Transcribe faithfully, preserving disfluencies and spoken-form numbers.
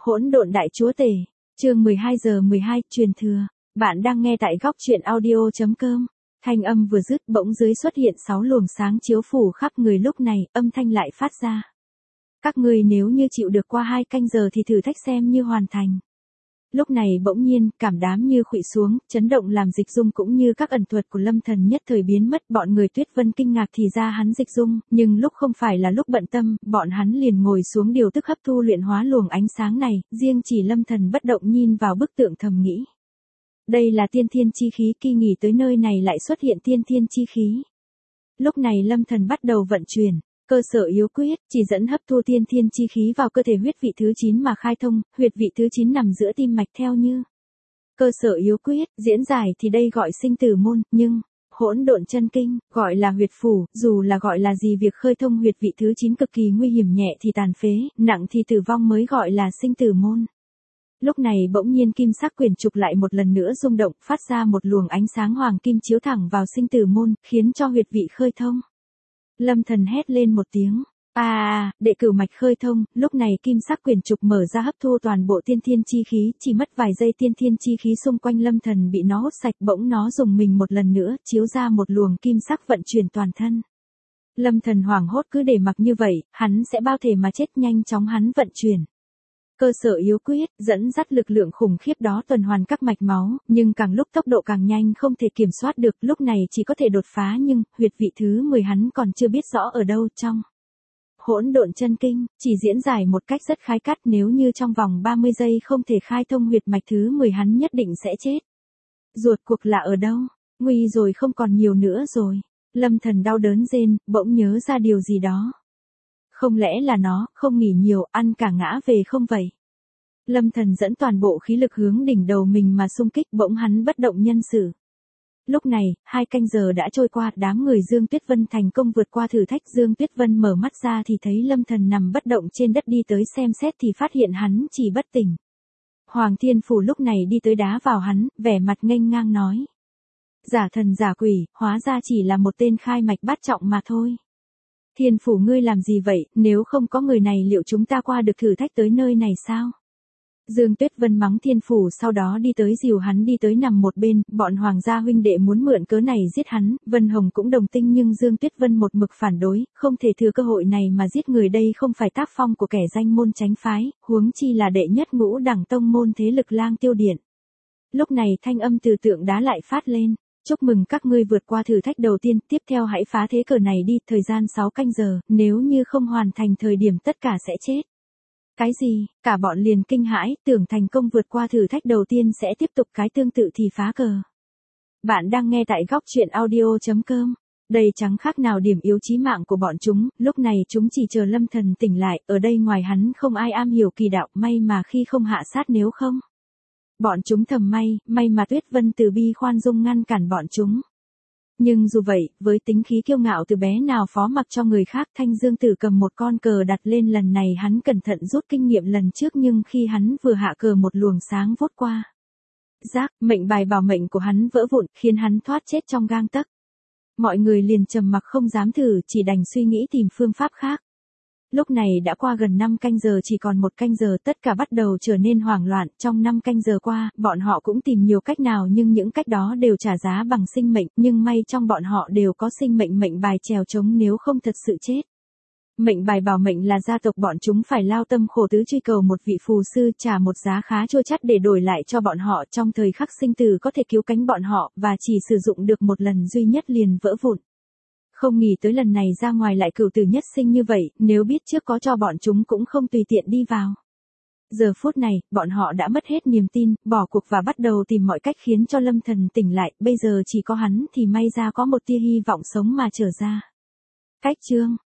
Hỗn độn đại chúa tể, chương mười hai giờ mười hai, truyền thừa. Bạn đang nghe tại góc truyện audio.com. Thanh âm vừa dứt bỗng dưới xuất hiện sáu luồng sáng chiếu phủ khắp người, lúc này âm thanh lại phát ra. Các ngươi nếu như chịu được qua hai canh giờ thì thử thách xem như hoàn thành. Lúc này bỗng nhiên, cảm đám như khuỵu xuống, chấn động làm Dịch Dung cũng như các ẩn thuật của Lâm Thần nhất thời biến mất. Bọn người Tuyết Vân kinh ngạc thì ra hắn Dịch Dung, nhưng lúc không phải là lúc bận tâm, bọn hắn liền ngồi xuống điều tức hấp thu luyện hóa luồng ánh sáng này, riêng chỉ Lâm Thần bất động nhìn vào bức tượng thầm nghĩ. Đây là tiên thiên chi khí, kỳ nghỉ tới nơi này lại xuất hiện tiên thiên chi khí. Lúc này Lâm Thần bắt đầu vận chuyển. Cơ sở yếu quyết, chỉ dẫn hấp thu tiên thiên chi khí vào cơ thể huyết vị thứ chín mà khai thông, huyệt vị thứ chín nằm giữa tim mạch theo như. Cơ sở yếu quyết, diễn giải thì đây gọi sinh tử môn, nhưng, hỗn độn chân kinh, gọi là huyệt phủ, dù là gọi là gì việc khơi thông huyệt vị thứ chín cực kỳ nguy hiểm, nhẹ thì tàn phế, nặng thì tử vong mới gọi là sinh tử môn. Lúc này bỗng nhiên kim sắc quyển trục lại một lần nữa rung động, phát ra một luồng ánh sáng hoàng kim chiếu thẳng vào sinh tử môn, khiến cho huyệt vị khơi thông. Lâm Thần hét lên một tiếng, a à, đệ cửu mạch khơi thông. Lúc này kim sắc quyển trục mở ra hấp thu toàn bộ tiên thiên chi khí, chỉ mất vài giây tiên thiên chi khí xung quanh Lâm Thần bị nó hút sạch, bỗng nó dùng mình một lần nữa, chiếu ra một luồng kim sắc vận chuyển toàn thân. Lâm Thần hoảng hốt, cứ để mặc như vậy, hắn sẽ bao thể mà chết. Nhanh chóng hắn vận chuyển. Cơ sở yếu quyết, dẫn dắt lực lượng khủng khiếp đó tuần hoàn các mạch máu, nhưng càng lúc tốc độ càng nhanh, không thể kiểm soát được, lúc này chỉ có thể đột phá, nhưng huyệt vị thứ mười hắn còn chưa biết rõ ở đâu. Trong hỗn độn chân kinh, chỉ diễn giải một cách rất khái cắt, nếu như trong vòng ba mươi giây không thể khai thông huyệt mạch thứ mười hắn nhất định sẽ chết. Ruột cuộc là ở đâu? Nguy rồi, không còn nhiều nữa rồi. Lâm Thần đau đớn rên, bỗng nhớ ra điều gì đó. Không lẽ là nó, không nghỉ nhiều, ăn cả ngã về không vậy? Lâm Thần dẫn toàn bộ khí lực hướng đỉnh đầu mình mà xung kích, bỗng hắn bất động nhân sự. Lúc này, hai canh giờ đã trôi qua, đám người Dương Tuyết Vân thành công vượt qua thử thách. Dương Tuyết Vân mở mắt ra thì thấy Lâm Thần nằm bất động trên đất, đi tới xem xét thì phát hiện hắn chỉ bất tỉnh. Hoàng Thiên Phủ lúc này đi tới đá vào hắn, vẻ mặt nghênh ngang nói. Giả thần giả quỷ, hóa ra chỉ là một tên khai mạch bát trọng mà thôi. Thiên Phủ ngươi làm gì vậy, nếu không có người này liệu chúng ta qua được thử thách tới nơi này sao? Dương Tuyết Vân mắng Thiên Phủ, sau đó đi tới dìu hắn đi tới nằm một bên. Bọn hoàng gia huynh đệ muốn mượn cớ này giết hắn, Vân Hồng cũng đồng tình, nhưng Dương Tuyết Vân một mực phản đối, không thể thừa cơ hội này mà giết người, đây không phải tác phong của kẻ danh môn chánh phái, huống chi là đệ nhất ngũ đẳng tông môn thế lực Lang Tiêu Điện. Lúc này thanh âm từ tượng đá lại phát lên. Chúc mừng các ngươi vượt qua thử thách đầu tiên, tiếp theo hãy phá thế cờ này đi, thời gian sáu canh giờ, nếu như không hoàn thành thời điểm tất cả sẽ chết. Cái gì? Cả bọn liền kinh hãi, tưởng thành công vượt qua thử thách đầu tiên sẽ tiếp tục cái tương tự thì phá cờ. Bạn đang nghe tại góc truyện audio.com. Đây chẳng khác nào điểm yếu chí mạng của bọn chúng, lúc này chúng chỉ chờ Lâm Thần tỉnh lại, ở đây ngoài hắn không ai am hiểu kỳ đạo, may mà khi không hạ sát, nếu không. Bọn chúng thầm may, may mà Tuyết Vân từ bi khoan dung ngăn cản bọn chúng. Nhưng dù vậy, với tính khí kiêu ngạo từ bé nào phó mặc cho người khác, Thanh Dương Tử cầm một con cờ đặt lên, lần này hắn cẩn thận rút kinh nghiệm lần trước, nhưng khi hắn vừa hạ cờ một luồng sáng vút qua. Giác, mệnh bài bảo mệnh của hắn vỡ vụn, khiến hắn thoát chết trong gang tấc. Mọi người liền trầm mặc không dám thử, chỉ đành suy nghĩ tìm phương pháp khác. Lúc này đã qua gần năm canh giờ, chỉ còn một canh giờ, tất cả bắt đầu trở nên hoảng loạn. Trong năm canh giờ qua, bọn họ cũng tìm nhiều cách nào, nhưng những cách đó đều trả giá bằng sinh mệnh, nhưng may trong bọn họ đều có sinh mệnh mệnh bài chèo chống nếu không thật sự chết. Mệnh bài bảo mệnh là gia tộc bọn chúng phải lao tâm khổ tứ truy cầu một vị phù sư, trả một giá khá chua chát để đổi lại cho bọn họ trong thời khắc sinh tử có thể cứu cánh bọn họ, và chỉ sử dụng được một lần duy nhất liền vỡ vụn. Không nghĩ tới lần này ra ngoài lại cửu tử nhất sinh như vậy, nếu biết trước có cho bọn chúng cũng không tùy tiện đi vào. Giờ phút này, bọn họ đã mất hết niềm tin, bỏ cuộc và bắt đầu tìm mọi cách khiến cho Lâm Thần tỉnh lại, bây giờ chỉ có hắn thì may ra có một tia hy vọng sống mà trở ra. Cách chương